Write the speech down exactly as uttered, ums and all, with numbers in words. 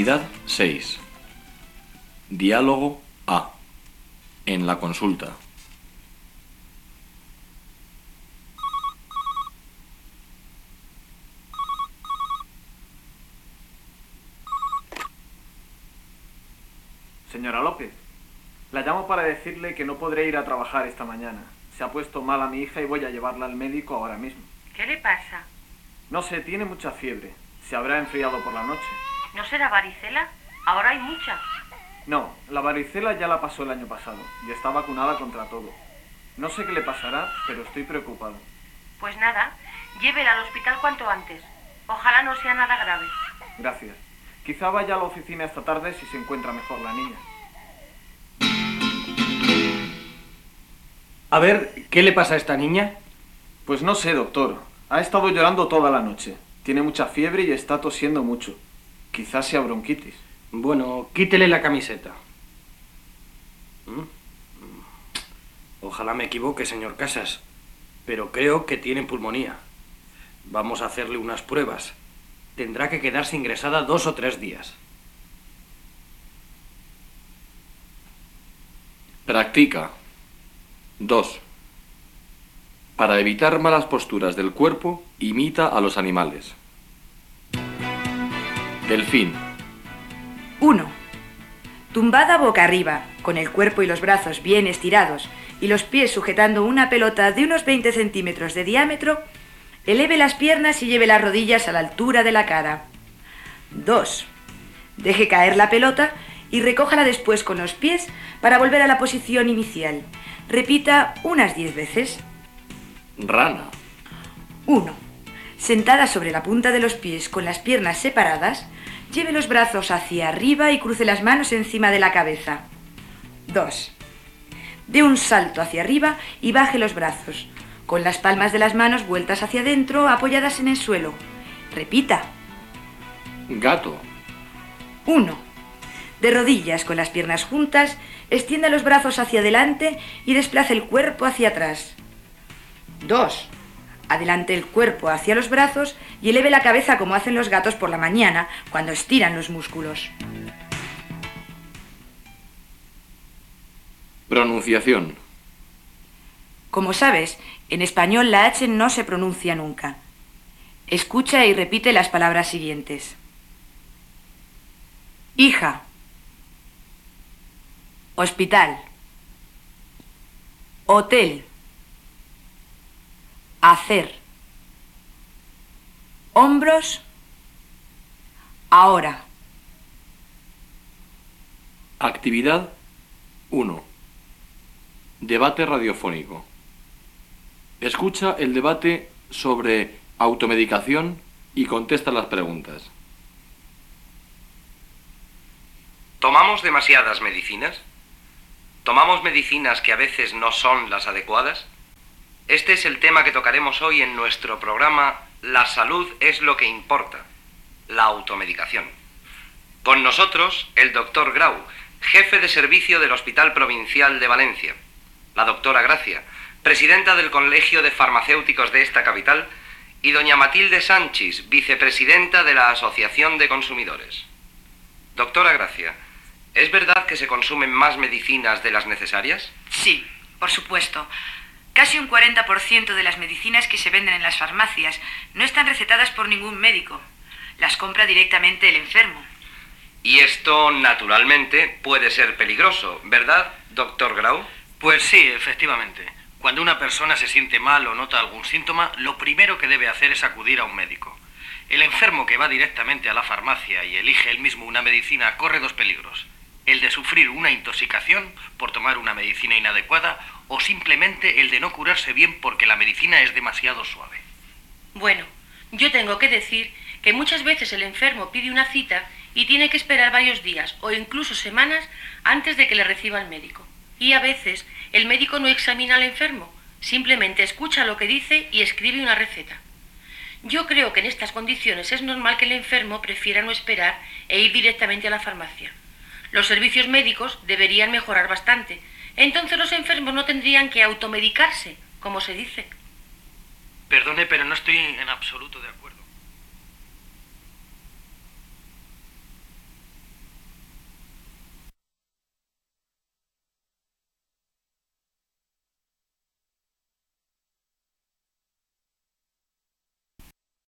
Actividad seis. Diálogo A. En la consulta. Señora López, la llamo para decirle que no podré ir a trabajar esta mañana. Se ha puesto mal a mi hija y voy a llevarla al médico ahora mismo. ¿Qué le pasa? No sé, tiene mucha fiebre. Se habrá enfriado por la noche. ¿No será varicela? Ahora hay mucha. No, la varicela ya la pasó el año pasado y está vacunada contra todo. No sé qué le pasará, pero estoy preocupado. Pues nada, llévela al hospital cuanto antes. Ojalá no sea nada grave. Gracias. Quizá vaya a la oficina esta tarde si se encuentra mejor la niña. A ver, ¿qué le pasa a esta niña? Pues no sé, doctor. Ha estado llorando toda la noche. Tiene mucha fiebre y está tosiendo mucho. Quizás sea bronquitis. Bueno, quítele la camiseta. ¿Mm? Ojalá me equivoque, señor Casas, pero creo que tiene pulmonía. Vamos a hacerle unas pruebas. Tendrá que quedarse ingresada dos o tres días. Practica. dos. Para evitar malas posturas del cuerpo, imita a los animales. Delfín. uno. Tumbada boca arriba, con el cuerpo y los brazos bien estirados y los pies sujetando una pelota de unos veinte centímetros de diámetro, eleve las piernas y lleve las rodillas a la altura de la cara. dos. Deje caer la pelota y recójala después con los pies para volver a la posición inicial. Repita unas diez veces. Rana. uno. Sentada sobre la punta de los pies con las piernas separadas, lleve los brazos hacia arriba y cruce las manos encima de la cabeza. dos. Dé un salto hacia arriba y baje los brazos, con las palmas de las manos vueltas hacia adentro, apoyadas en el suelo. Repita. Gato. uno. De rodillas con las piernas juntas, extienda los brazos hacia adelante y desplace el cuerpo hacia atrás. dos. Adelante el cuerpo hacia los brazos y eleve la cabeza como hacen los gatos por la mañana cuando estiran los músculos. Pronunciación. Como sabes, en español la H no se pronuncia nunca. Escucha y repite las palabras siguientes. Hija. Hospital. Hotel. Hacer. Hombros. Ahora. Actividad uno. Debate radiofónico. Escucha el debate sobre automedicación y contesta las preguntas. ¿Tomamos demasiadas medicinas? ¿Tomamos medicinas que a veces no son las adecuadas? Este es el tema que tocaremos hoy en nuestro programa La salud es lo que importa, la automedicación. Con nosotros, el doctor Grau, jefe de servicio del Hospital Provincial de Valencia, la doctora Gracia, presidenta del Colegio de Farmacéuticos de esta capital, y doña Matilde Sánchez, vicepresidenta de la Asociación de Consumidores. Doctora Gracia, ¿es verdad que se consumen más medicinas de las necesarias? Sí, por supuesto. Casi un cuarenta por ciento de las medicinas que se venden en las farmacias no están recetadas por ningún médico. Las compra directamente el enfermo. Y esto, naturalmente, puede ser peligroso, ¿verdad, doctor Grau? Pues sí, efectivamente. Cuando una persona se siente mal o nota algún síntoma, lo primero que debe hacer es acudir a un médico. El enfermo que va directamente a la farmacia y elige él mismo una medicina corre dos peligros. El de sufrir una intoxicación por tomar una medicina inadecuada o simplemente el de no curarse bien porque la medicina es demasiado suave. Bueno, yo tengo que decir que muchas veces el enfermo pide una cita y tiene que esperar varios días o incluso semanas antes de que le reciba el médico. Y a veces el médico no examina al enfermo, simplemente escucha lo que dice y escribe una receta. Yo creo que en estas condiciones es normal que el enfermo prefiera no esperar e ir directamente a la farmacia. Los servicios médicos deberían mejorar bastante. Entonces los enfermos no tendrían que automedicarse, como se dice. Perdone, pero no estoy en absoluto de acuerdo.